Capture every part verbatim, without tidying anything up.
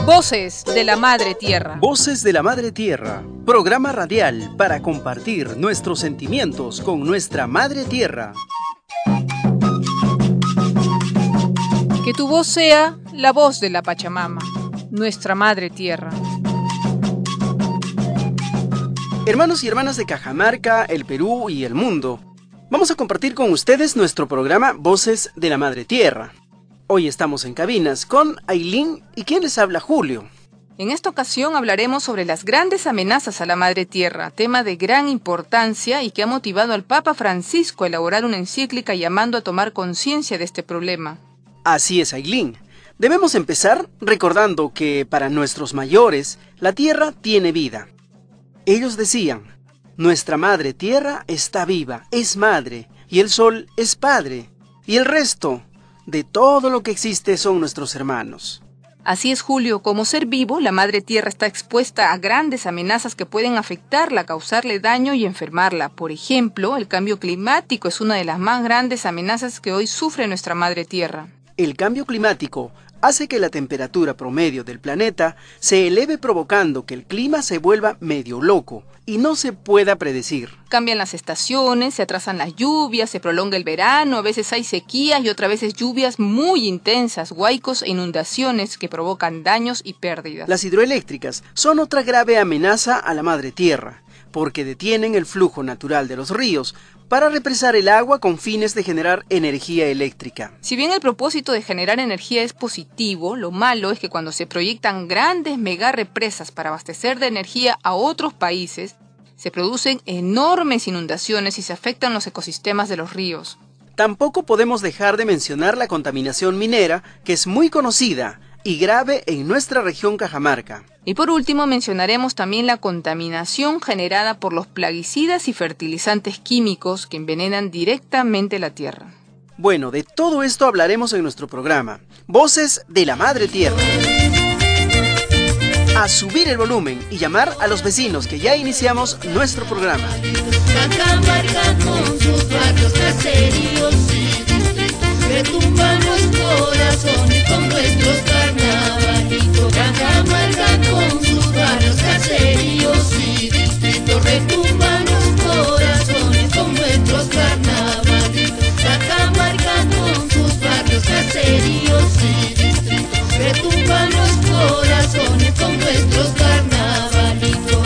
Voces de la Madre Tierra. Voces de la Madre Tierra, programa radial para compartir nuestros sentimientos con nuestra Madre Tierra. Que tu voz sea la voz de la Pachamama, nuestra Madre Tierra. Hermanos y hermanas de Cajamarca, el Perú y el mundo, vamos a compartir con ustedes nuestro programa Voces de la Madre Tierra. Hoy estamos en cabinas con Ailín y quien les habla, Julio. En esta ocasión hablaremos sobre las grandes amenazas a la Madre Tierra, tema de gran importancia y que ha motivado al Papa Francisco a elaborar una encíclica llamando a tomar conciencia de este problema. Así es, Ailín. Debemos empezar recordando que para nuestros mayores, la Tierra tiene vida. Ellos decían, nuestra Madre Tierra está viva, es madre, y el Sol es padre, y el resto de todo lo que existe son nuestros hermanos. Así es, Julio, como ser vivo, la Madre Tierra está expuesta a grandes amenazas que pueden afectarla, causarle daño y enfermarla. Por ejemplo, el cambio climático es una de las más grandes amenazas que hoy sufre nuestra Madre Tierra. El cambio climático hace que la temperatura promedio del planeta se eleve, provocando que el clima se vuelva medio loco y no se pueda predecir. Cambian las estaciones, se atrasan las lluvias, se prolonga el verano, a veces hay sequías y otras veces lluvias muy intensas, huaicos e inundaciones que provocan daños y pérdidas. Las hidroeléctricas son otra grave amenaza a la Madre Tierra, porque detienen el flujo natural de los ríos para represar el agua con fines de generar energía eléctrica. Si bien el propósito de generar energía es positivo, lo malo es que cuando se proyectan grandes megarepresas para abastecer de energía a otros países, se producen enormes inundaciones y se afectan los ecosistemas de los ríos. Tampoco podemos dejar de mencionar la contaminación minera, que es muy conocida y grave en nuestra región Cajamarca. Y por último mencionaremos también la contaminación generada por los plaguicidas y fertilizantes químicos que envenenan directamente la tierra. Bueno, de todo esto hablaremos en nuestro programa, Voces de la Madre Tierra. A subir el volumen y llamar a los vecinos que ya iniciamos nuestro programa. Cajamarca con sus barrios caseríos, retumban los corazones con nuestros carnavalitos. Cajamarca con sus barrios caseríos y distritos, retumban los corazones con nuestros carnavalitos. Cajamarca con sus barrios caseríos y distritos, retumban los corazones con nuestros carnavalitos.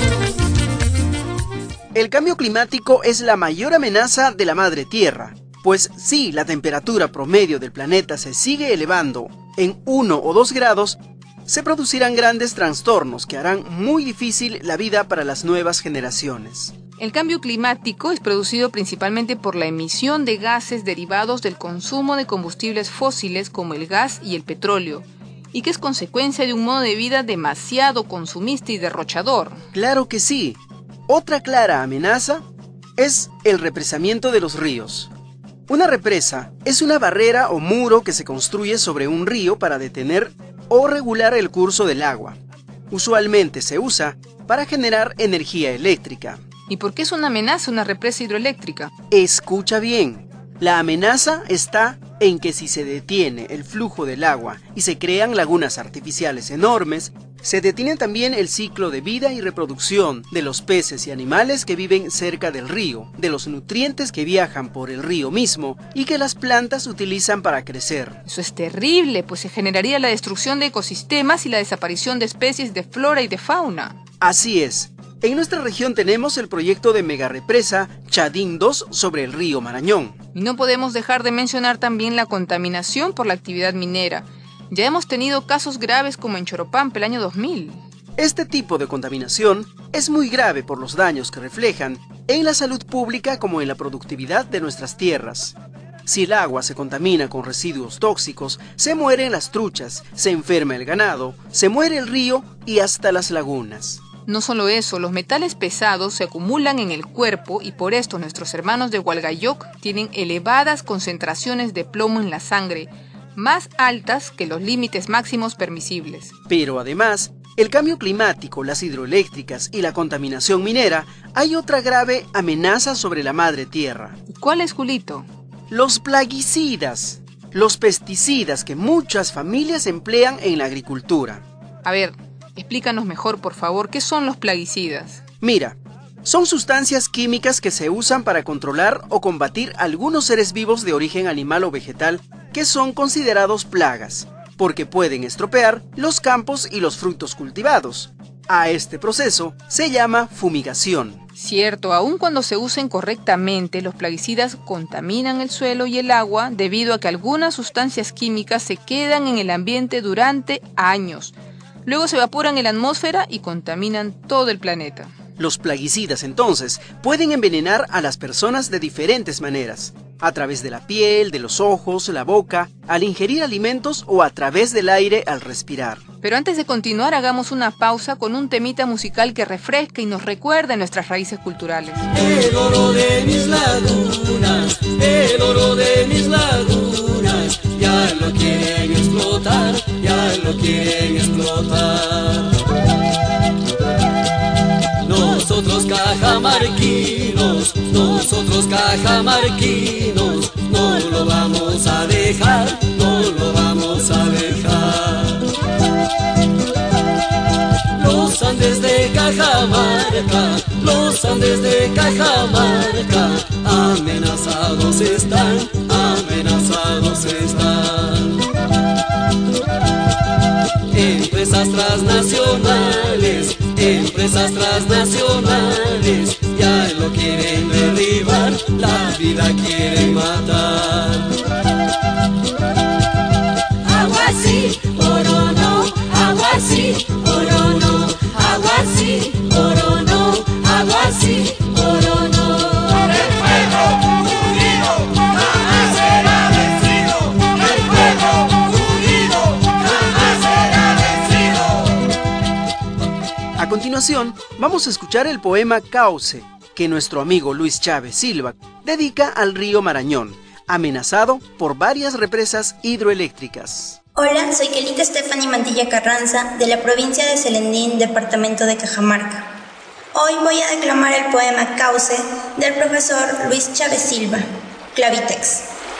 El cambio climático es la mayor amenaza de la Madre Tierra. Pues si la temperatura promedio del planeta se sigue elevando en uno o dos grados, se producirán grandes trastornos que harán muy difícil la vida para las nuevas generaciones. El cambio climático es producido principalmente por la emisión de gases derivados del consumo de combustibles fósiles como el gas y el petróleo, y que es consecuencia de un modo de vida demasiado consumista y derrochador. Claro que sí. Otra clara amenaza es el represamiento de los ríos. Una represa es una barrera o muro que se construye sobre un río para detener o regular el curso del agua. Usualmente se usa para generar energía eléctrica. ¿Y por qué es una amenaza una represa hidroeléctrica? Escucha bien, la amenaza está en que si se detiene el flujo del agua y se crean lagunas artificiales enormes, se detiene también el ciclo de vida y reproducción de los peces y animales que viven cerca del río, de los nutrientes que viajan por el río mismo y que las plantas utilizan para crecer. Eso es terrible, pues se generaría la destrucción de ecosistemas y la desaparición de especies de flora y de fauna. Así es. En nuestra región tenemos el proyecto de megarepresa Chadín dos sobre el río Marañón. Y no podemos dejar de mencionar también la contaminación por la actividad minera. Ya hemos tenido casos graves como en Choropampa el año dos mil. Este tipo de contaminación es muy grave por los daños que reflejan en la salud pública como en la productividad de nuestras tierras. Si el agua se contamina con residuos tóxicos, se mueren las truchas, se enferma el ganado, se muere el río y hasta las lagunas. No solo eso, los metales pesados se acumulan en el cuerpo y por esto nuestros hermanos de Hualgayoc tienen elevadas concentraciones de plomo en la sangre, más altas que los límites máximos permisibles. Pero además, el cambio climático, las hidroeléctricas y la contaminación minera, hay otra grave amenaza sobre la Madre Tierra. ¿Y cuál es, Julito? Los plaguicidas, los pesticidas que muchas familias emplean en la agricultura. A ver, explícanos mejor, por favor, ¿qué son los plaguicidas? Mira, son sustancias químicas que se usan para controlar o combatir algunos seres vivos de origen animal o vegetal que son considerados plagas, porque pueden estropear los campos y los frutos cultivados. A este proceso se llama fumigación. Cierto, aun cuando se usen correctamente, los plaguicidas contaminan el suelo y el agua debido a que algunas sustancias químicas se quedan en el ambiente durante años. Luego se evaporan en la atmósfera y contaminan todo el planeta. Los plaguicidas, entonces, pueden envenenar a las personas de diferentes maneras, a través de la piel, de los ojos, la boca, al ingerir alimentos o a través del aire al respirar. Pero antes de continuar, hagamos una pausa con un temita musical que refresca y nos recuerda nuestras raíces culturales. El oro de mis lagunas, el oro de mis lagunas, ya lo quieren explotar, ya lo quieren explotar. Nosotros cajamarquinos, nosotros cajamarquinos, no lo vamos a dejar, no lo vamos a dejar. Los Andes de Cajamarca, los Andes de Cajamarca, amenazados están, amenazados están. Empresas transnacionales, empresas transnacionales, ya lo quieren derribar, la vida quieren matar. Agua sí, oro no, agua sí, oro no, agua sí, oro no, agua sí, oro no. El fuego unido jamás será vencido, el fuego unido jamás será vencido. A continuación, vamos a escuchar el poema Cauce, que nuestro amigo Luis Chávez Silva dedica al río Marañón, amenazado por varias represas hidroeléctricas. Hola, soy Kelita Stephanie Mantilla Carranza, de la provincia de Selendín, departamento de Cajamarca. Hoy voy a declamar el poema Cauce del profesor Luis Chávez Silva, Clavitex.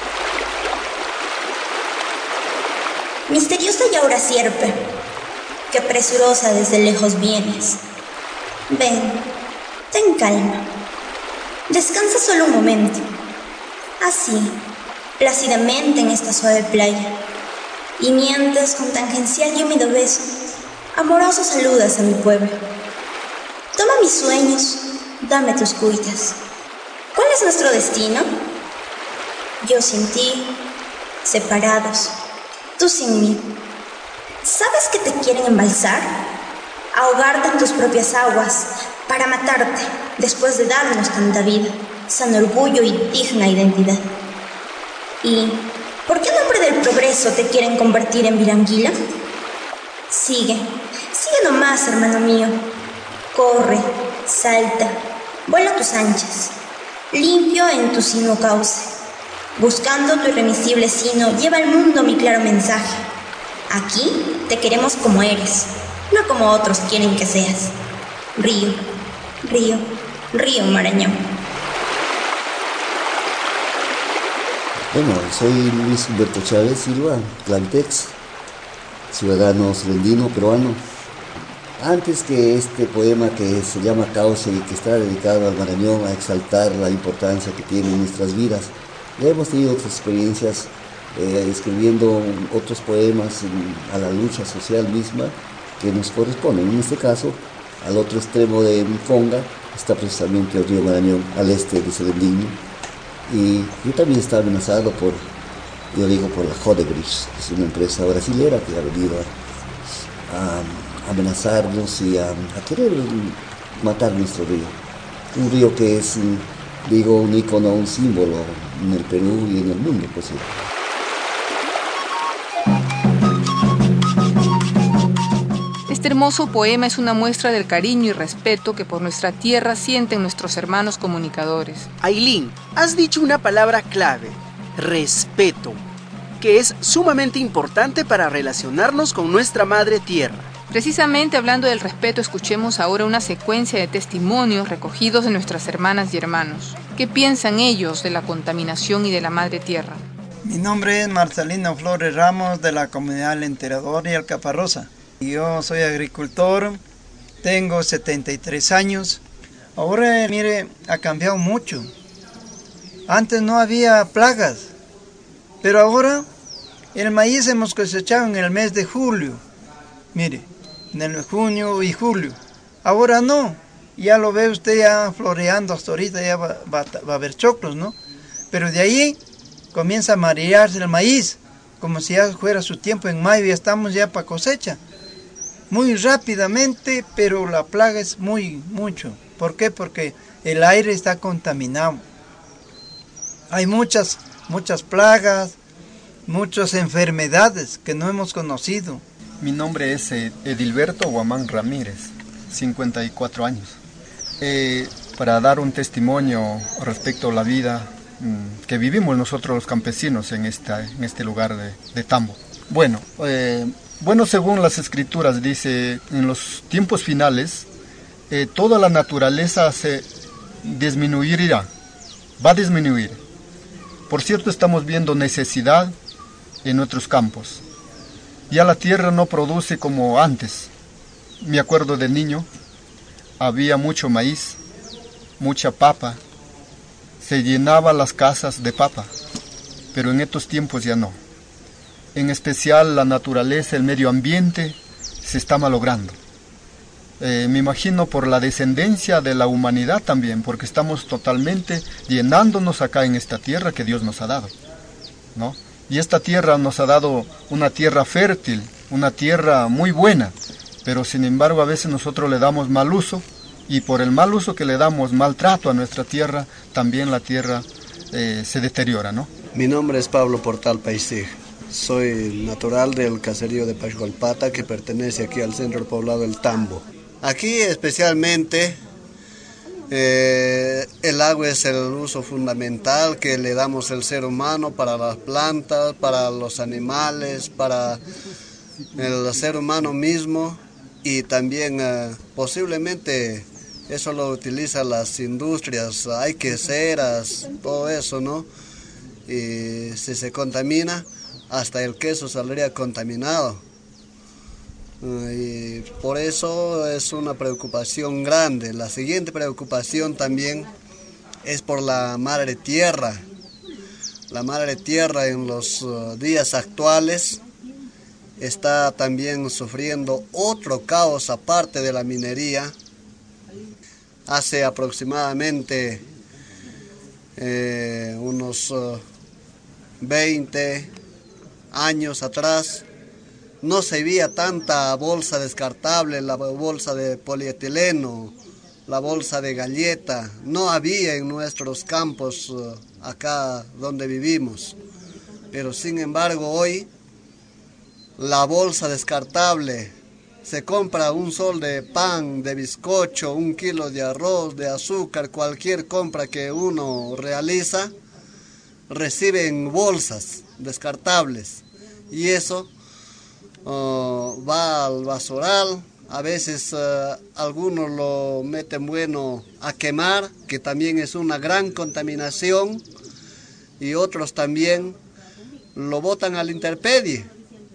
Misteriosa y aura sierpe, que presurosa desde lejos vienes. Ven, ten calma, descansa solo un momento, así, plácidamente en esta suave playa, y mientras con tangencial y húmedo beso, amoroso saludas a mi pueblo. Toma mis sueños, dame tus cuitas. ¿Cuál es nuestro destino? Yo sin ti, separados, tú sin mí. ¿Sabes que te quieren embalsar? Ahogarte en tus propias aguas, para matarte, después de darnos tanta vida, san orgullo y digna identidad. ¿Y por qué en nombre del progreso te quieren convertir en viranguila? Sigue, sigue nomás, hermano mío. Corre, salta, vuela a tus anchas, limpio en tu sino cauce. Buscando tu irremisible sino, lleva al mundo mi claro mensaje. Aquí te queremos como eres, no como otros quieren que seas. Río, río, río Marañón. Bueno, soy Luis Humberto Chávez Silva, Clavitex, ciudadano selendino peruano. Antes que este poema que se llama Cauce y que está dedicado al Marañón a exaltar la importancia que tiene en nuestras vidas, ya hemos tenido otras experiencias eh, escribiendo otros poemas en, a la lucha social misma que nos corresponden. En este caso, al otro extremo de Fonga está precisamente el río Marañón, al este de Selendín. Y yo también estaba amenazado por, yo digo, por la Hodebrecht, que es una empresa brasilera que ha venido a, a amenazarnos y a, a querer matar nuestro río. Un río que es, digo, un ícono, un símbolo en el Perú y en el mundo, pues sí. Este hermoso poema es una muestra del cariño y respeto que por nuestra tierra sienten nuestros hermanos comunicadores. Ailín, has dicho una palabra clave, respeto, que es sumamente importante para relacionarnos con nuestra madre tierra. Precisamente hablando del respeto, escuchemos ahora una secuencia de testimonios recogidos de nuestras hermanas y hermanos. ¿Qué piensan ellos de la contaminación y de la madre tierra? Mi nombre es Marcelino Flores Ramos, de la comunidad El Enterrador y Alcaparrosa. Yo soy agricultor, tengo setenta y tres años. Ahora, mire, ha cambiado mucho. Antes no había plagas, pero ahora el maíz hemos cosechado en el mes de julio. Mire, en el junio y julio. Ahora no, ya lo ve usted ya floreando hasta ahorita, ya va, va, va a haber choclos, ¿no? Pero de ahí comienza a amarillarse el maíz, como si ya fuera su tiempo en mayo, ya estamos ya para cosecha. Muy rápidamente, pero la plaga es muy, mucho. ¿Por qué? Porque el aire está contaminado. Hay muchas, muchas plagas, muchas enfermedades que no hemos conocido. Mi nombre es Edilberto Guamán Ramírez, cincuenta y cuatro años. Eh, para dar un testimonio respecto a la vida mmm, que vivimos nosotros los campesinos en, esta, en este lugar de, de Tambo. Bueno, eh, bueno, según las escrituras dice, en los tiempos finales, eh, toda la naturaleza se disminuirá, va a disminuir. Por cierto, estamos viendo necesidad en nuestros campos. Ya la tierra no produce como antes. Me acuerdo de niño, había mucho maíz, mucha papa, se llenaban las casas de papa, pero en estos tiempos ya no. En especial la naturaleza, el medio ambiente, se está malogrando. Eh, me imagino por la descendencia de la humanidad también, porque estamos totalmente llenándonos acá en esta tierra que Dios nos ha dado, ¿no? Y esta tierra nos ha dado una tierra fértil, una tierra muy buena, pero sin embargo a veces nosotros le damos mal uso, y por el mal uso que le damos, maltrato a nuestra tierra, también la tierra eh, se deteriora, ¿no? Mi nombre es Pablo Portal Paisig, soy natural del caserío de Paxcolpata, que pertenece aquí al centro poblado del Tambo. Aquí especialmente Eh, el agua es el uso fundamental que le damos el ser humano para las plantas, para los animales, para el ser humano mismo, y también eh, posiblemente eso lo utilizan las industrias, hay queseras, todo eso, ¿no? Y si se contamina, hasta el queso saldría contaminado. Y por eso es una preocupación grande. La siguiente preocupación también es por la madre tierra. La madre tierra en los días actuales está también sufriendo otro caos aparte de la minería. Hace aproximadamente eh, unos uh, veinte años atrás, no se veía tanta bolsa descartable, la bolsa de polietileno, la bolsa de galleta. No había en nuestros campos uh, acá donde vivimos. Pero sin embargo hoy la bolsa descartable, se compra un sol de pan, de bizcocho, un kilo de arroz, de azúcar, cualquier compra que uno realiza, recibe en bolsas descartables. Y eso Uh, va al basural, a veces uh, algunos lo meten bueno a quemar, que también es una gran contaminación, y otros también lo botan a la intemperie,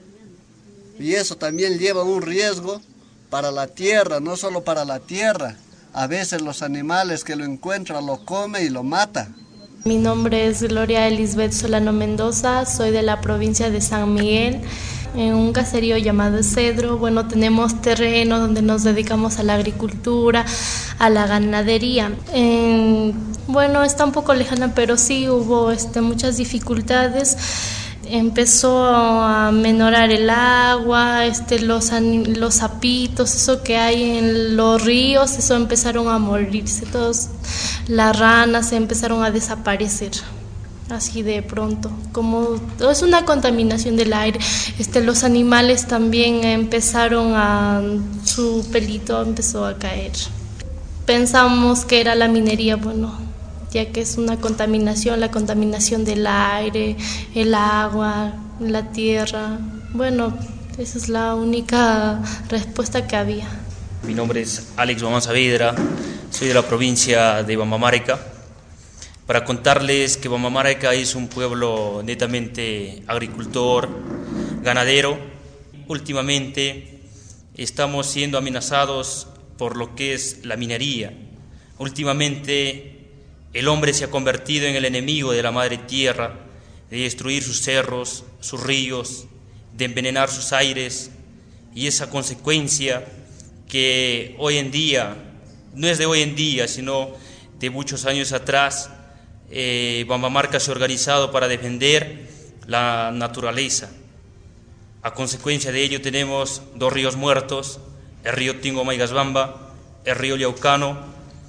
y eso también lleva un riesgo para la tierra, no solo para la tierra, a veces los animales que lo encuentran lo comen y lo matan. Mi nombre es Gloria Elizabeth Solano Mendoza, soy de la provincia de San Miguel, en un caserío llamado Cedro. Bueno, tenemos terreno donde nos dedicamos a la agricultura, a la ganadería. Eh, bueno, está un poco lejana, pero sí hubo este, muchas dificultades. Empezó a menorar el agua, este, los, los sapitos, eso que hay en los ríos, eso empezaron a morirse, todos, las ranas empezaron a desaparecer, así de pronto, como es una contaminación del aire. Este, los animales también empezaron a, su pelito empezó a caer. Pensamos que era la minería, bueno, ya que es una contaminación, la contaminación del aire, el agua, la tierra. Bueno, esa es la única respuesta que había. Mi nombre es Alex Guamán Saavedra, soy de la provincia de Bambamarca. Para contarles que Bambamarca es un pueblo netamente agricultor, ganadero. Últimamente estamos siendo amenazados por lo que es la minería. Últimamente el hombre se ha convertido en el enemigo de la madre tierra, de destruir sus cerros, sus ríos, de envenenar sus aires, y esa consecuencia que hoy en día, no es de hoy en día, sino de muchos años atrás, eh, Bambamarca se ha organizado para defender la naturaleza. A consecuencia de ello tenemos dos ríos muertos, el río Tingo Maigasbamba, el río Llaucano,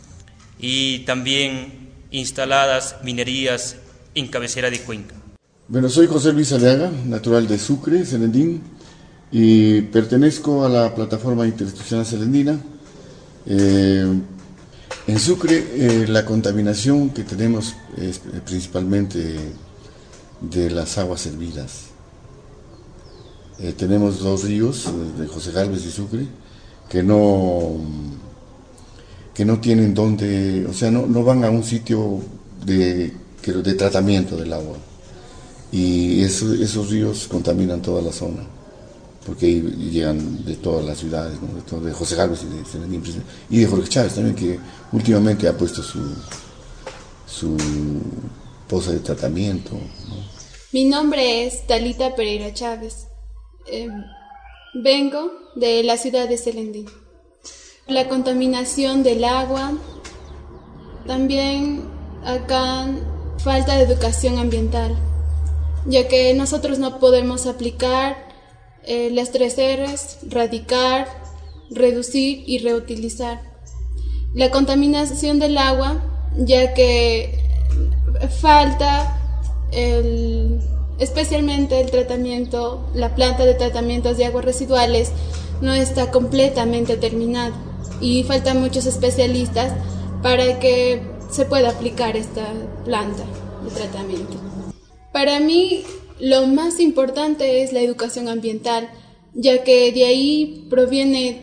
y también instaladas minerías en cabecera de cuenca. Bueno, soy José Luis Aliaga, natural de Sucre, Selendín, y pertenezco a la plataforma interinstitucional selendina. Eh, en Sucre eh, la contaminación que tenemos es principalmente de las aguas hervidas. Eh, tenemos dos ríos, de José Gálvez y Sucre, que no, que no tienen donde, o sea, no, no van a un sitio de, de tratamiento del agua. Y eso, esos ríos contaminan toda la zona, porque llegan de todas las ciudades, ¿no? de, todo, de José Gálvez y de Selendín, y de Jorge Chávez también, que últimamente ha puesto su, su poza de tratamiento, ¿no? Mi nombre es Talita Pereira Chávez. Eh, vengo de la ciudad de Selendín. La contaminación del agua, también acá falta de educación ambiental, ya que nosotros no podemos aplicar eh, las tres R's: radicar, reducir y reutilizar. La contaminación del agua, ya que falta el, especialmente el tratamiento, la planta de tratamientos de aguas residuales no está completamente terminada y faltan muchos especialistas para que se pueda aplicar esta planta de tratamiento. Para mí, lo más importante es la educación ambiental, ya que de ahí proviene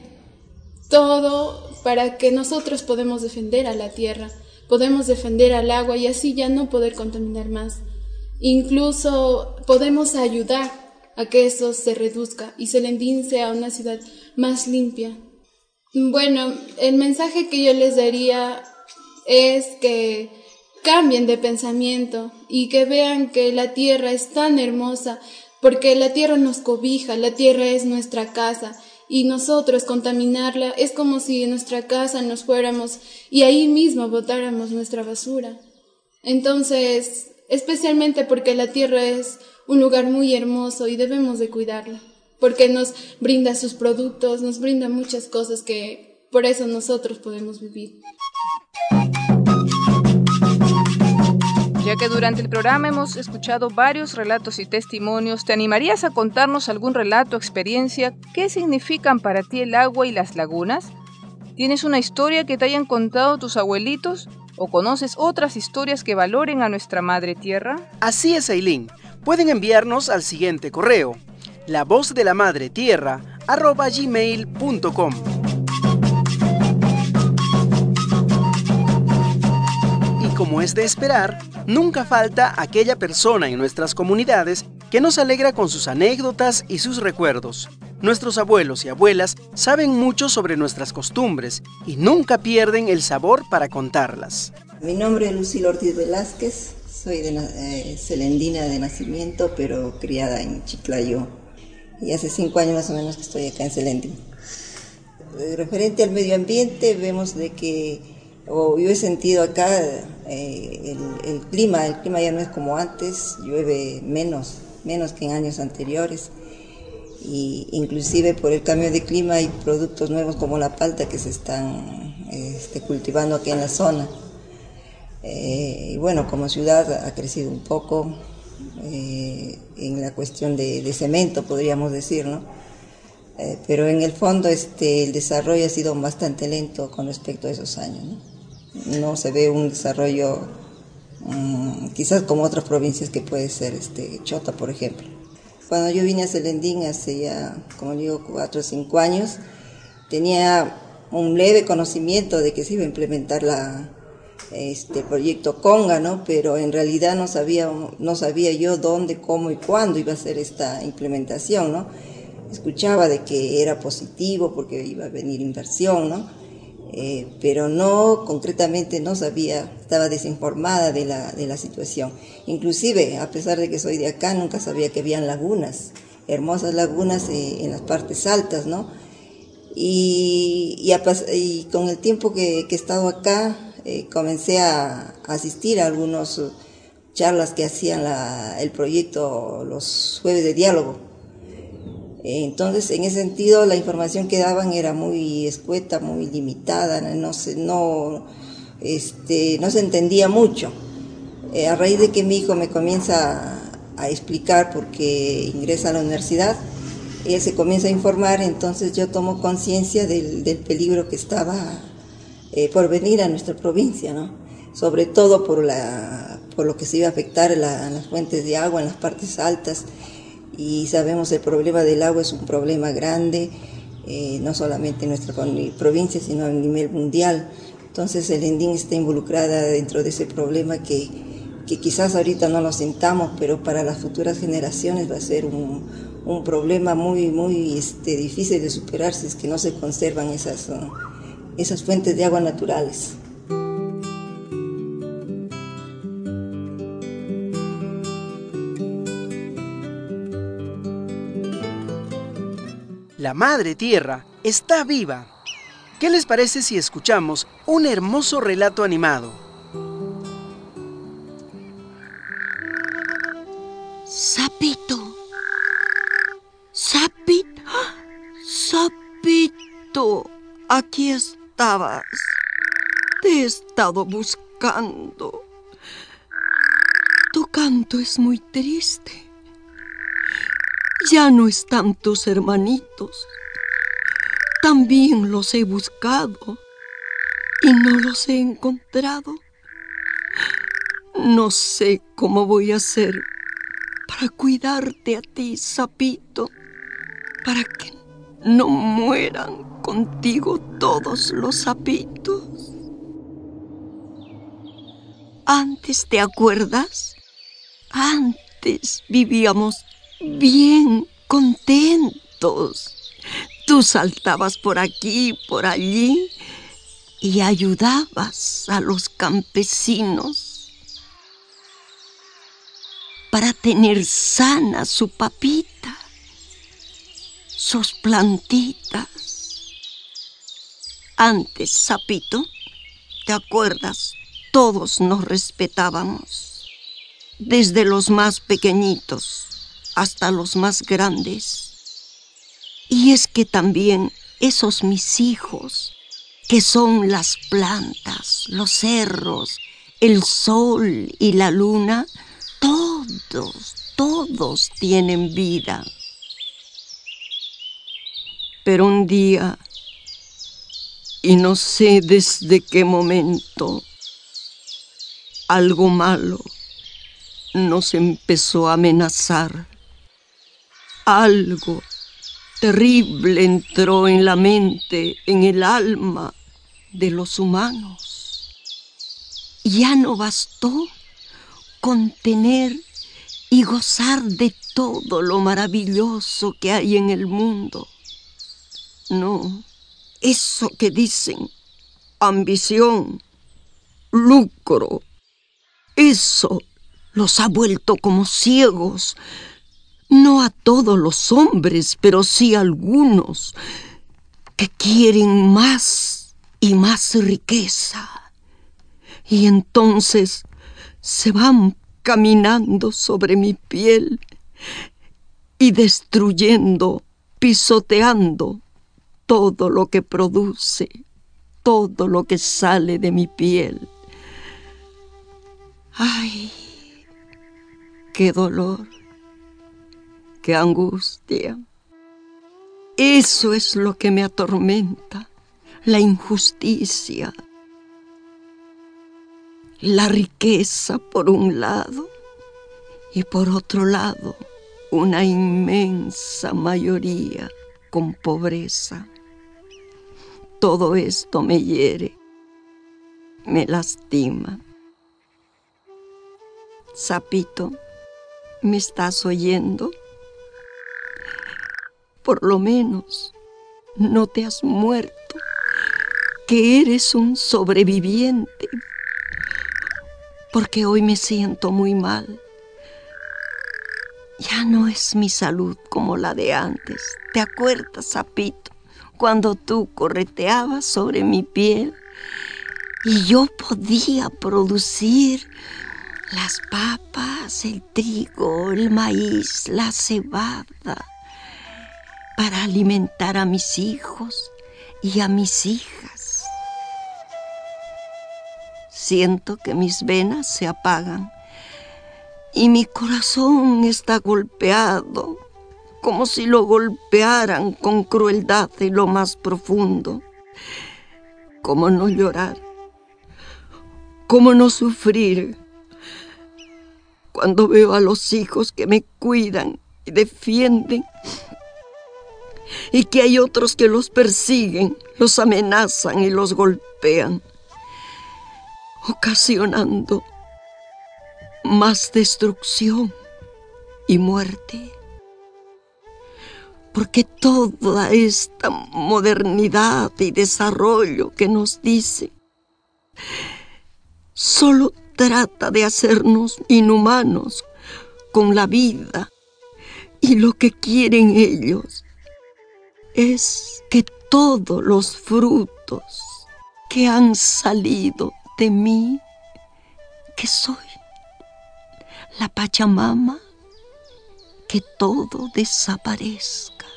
todo para que nosotros podamos defender a la tierra, podemos defender al agua y así ya no poder contaminar más. Incluso podemos ayudar a que eso se reduzca y Selendín sea una ciudad más limpia. Bueno, el mensaje que yo les daría es que cambien de pensamiento y que vean que la tierra es tan hermosa, porque la tierra nos cobija, la tierra es nuestra casa, y nosotros contaminarla es como si en nuestra casa nos fuéramos y ahí mismo botáramos nuestra basura. Entonces, especialmente porque la tierra es un lugar muy hermoso y debemos de cuidarla, porque nos brinda sus productos, nos brinda muchas cosas que por eso nosotros podemos vivir. Ya que durante el programa hemos escuchado varios relatos y testimonios, ¿te animarías a contarnos algún relato o experiencia? ¿Qué significan para ti el agua y las lagunas? ¿Tienes una historia que te hayan contado tus abuelitos? ¿O conoces otras historias que valoren a nuestra madre tierra? Así es, Ailín. Pueden enviarnos al siguiente correo: la voz de la madre tierra arroba gmail punto com. Como es de esperar, nunca falta aquella persona en nuestras comunidades que nos alegra con sus anécdotas y sus recuerdos. Nuestros abuelos y abuelas saben mucho sobre nuestras costumbres y nunca pierden el sabor para contarlas. Mi nombre es Lucila Ortiz Velázquez, soy de eh, selendina de nacimiento, pero criada en Chiclayo. Y hace cinco años más o menos que estoy acá en Selendín. Referente al medio ambiente, vemos de que O yo he sentido acá eh, el, el clima, el clima ya no es como antes, llueve menos, menos que en años anteriores, y inclusive por el cambio de clima hay productos nuevos como la palta que se están este, cultivando aquí en la zona. Eh, y bueno, como ciudad ha crecido un poco eh, en la cuestión de, de cemento, podríamos decir, ¿no? Eh, pero en el fondo este, el desarrollo ha sido bastante lento con respecto a esos años, ¿no? No se ve un desarrollo um, quizás como otras provincias que puede ser este, Chota, por ejemplo. Cuando yo vine a Selendín hace ya, como digo, cuatro o cinco años, tenía un leve conocimiento de que se iba a implementar la, este proyecto Conga, ¿no? Pero en realidad no sabía, no sabía yo dónde, cómo y cuándo iba a ser esta implementación, ¿no? escuchaba de que era positivo porque iba a venir inversión, ¿no? Eh, pero no, concretamente no sabía, estaba desinformada de la, de la situación. Inclusive, a pesar de que soy de acá, nunca sabía que habían lagunas, hermosas lagunas eh, en las partes altas, ¿no? Y, y, a, y con el tiempo que, que he estado acá, eh, comencé a, a asistir a algunas uh, charlas que hacían la, el proyecto Los Jueves de Diálogo. Entonces, en ese sentido, la información que daban era muy escueta, muy limitada, no se, no, este, no se entendía mucho. Eh, a raíz de que mi hijo me comienza a, a explicar porque ingresa a la universidad, él se comienza a informar, entonces yo tomo conciencia del, del peligro que estaba eh, por venir a nuestra provincia, ¿no? Sobre todo por, la, por lo que se iba a afectar la, las fuentes de agua en las partes altas. Y sabemos el problema del agua es un problema grande, eh, no solamente en nuestra provincia, sino a nivel mundial. Entonces el ENDIN está involucrada dentro de ese problema que, que quizás ahorita no lo sintamos, pero para las futuras generaciones va a ser un, un problema muy, muy este, difícil de superar si es que no se conservan esas, uh, esas fuentes de agua naturales. La Madre Tierra está viva. ¿Qué les parece si escuchamos un hermoso relato animado? Sapito, Sapito, Sapito, aquí estabas. Te he estado buscando. Tu canto es muy triste. Ya no están tus hermanitos. También los he buscado y no los he encontrado. No sé cómo voy a hacer para cuidarte a ti, Sapito, para que no mueran contigo todos los sapitos. Antes, ¿te acuerdas? Antes vivíamos bien contentos. Tú saltabas por aquí, por allí y ayudabas a los campesinos para tener sana su papita, sus plantitas. Antes, Sapito, ¿te acuerdas? Todos nos respetábamos, desde los más pequeñitos hasta los más grandes. Y es que también esos mis hijos, que son las plantas, los cerros, el sol y la luna, todos, todos tienen vida. Pero un día, y no sé desde qué momento, algo malo nos empezó a amenazar. Algo terrible entró en la mente, en el alma de los humanos. Ya no bastó con tener y gozar de todo lo maravilloso que hay en el mundo. No, eso que dicen, ambición, lucro, eso los ha vuelto como ciegos. No a todos los hombres, pero sí a algunos que quieren más y más riqueza. Y entonces se van caminando sobre mi piel y destruyendo, pisoteando todo lo que produce, todo lo que sale de mi piel. ¡Ay! ¡Qué dolor! ¡Qué angustia! Eso es lo que me atormenta, la injusticia, la riqueza por un lado y por otro lado una inmensa mayoría con pobreza. Todo esto me hiere, me lastima. Sapito, ¿me estás oyendo? por lo menos no te has muerto, que eres un sobreviviente. Porque hoy me siento muy mal. Ya no es mi salud como la de antes. ¿Te acuerdas, sapito, cuando tú correteabas sobre mi piel y yo podía producir las papas, el trigo, el maíz, la cebada para alimentar a mis hijos y a mis hijas? Siento que mis venas se apagan y mi corazón está golpeado, como si lo golpearan con crueldad en lo más profundo. ¿Cómo no llorar? ¿Cómo no sufrir cuando veo a los hijos que me cuidan y defienden y que hay otros que los persiguen, los amenazan y los golpean, ocasionando más destrucción y muerte? Porque toda esta modernidad y desarrollo que nos dice solo trata de hacernos inhumanos con la vida, y lo que quieren ellos es que todos los frutos que han salido de mí, que soy la Pachamama, que todo desaparezca.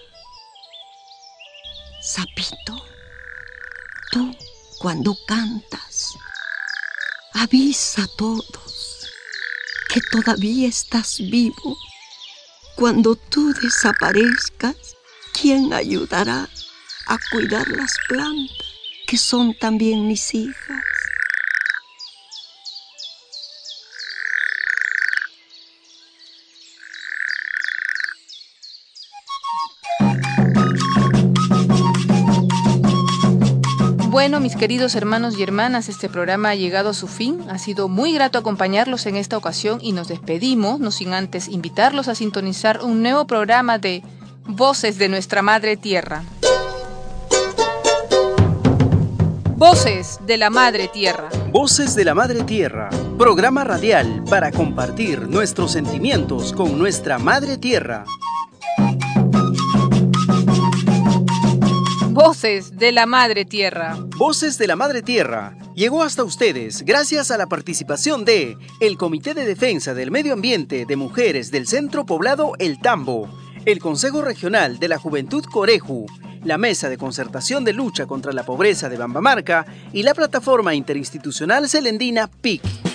Sapito, tú cuando cantas, avisa a todos que todavía estás vivo. Cuando tú desaparezcas, ¿quién ayudará a cuidar las plantas, que son también mis hijas? Bueno, mis queridos hermanos y hermanas, este programa ha llegado a su fin. Ha sido muy grato acompañarlos en esta ocasión y nos despedimos, no sin antes invitarlos a sintonizar un nuevo programa de Voces de Nuestra Madre Tierra. Voces de la Madre Tierra. Voces de la Madre Tierra, programa radial para compartir nuestros sentimientos con nuestra Madre Tierra. Voces de la Madre Tierra. Voces de la Madre Tierra llegó hasta ustedes gracias a la participación de el Comité de Defensa del Medio Ambiente de Mujeres del Centro Poblado El Tambo, el Consejo Regional de la Juventud Coreju, la Mesa de Concertación de Lucha contra la Pobreza de Bambamarca y la Plataforma Interinstitucional Celendina P I C.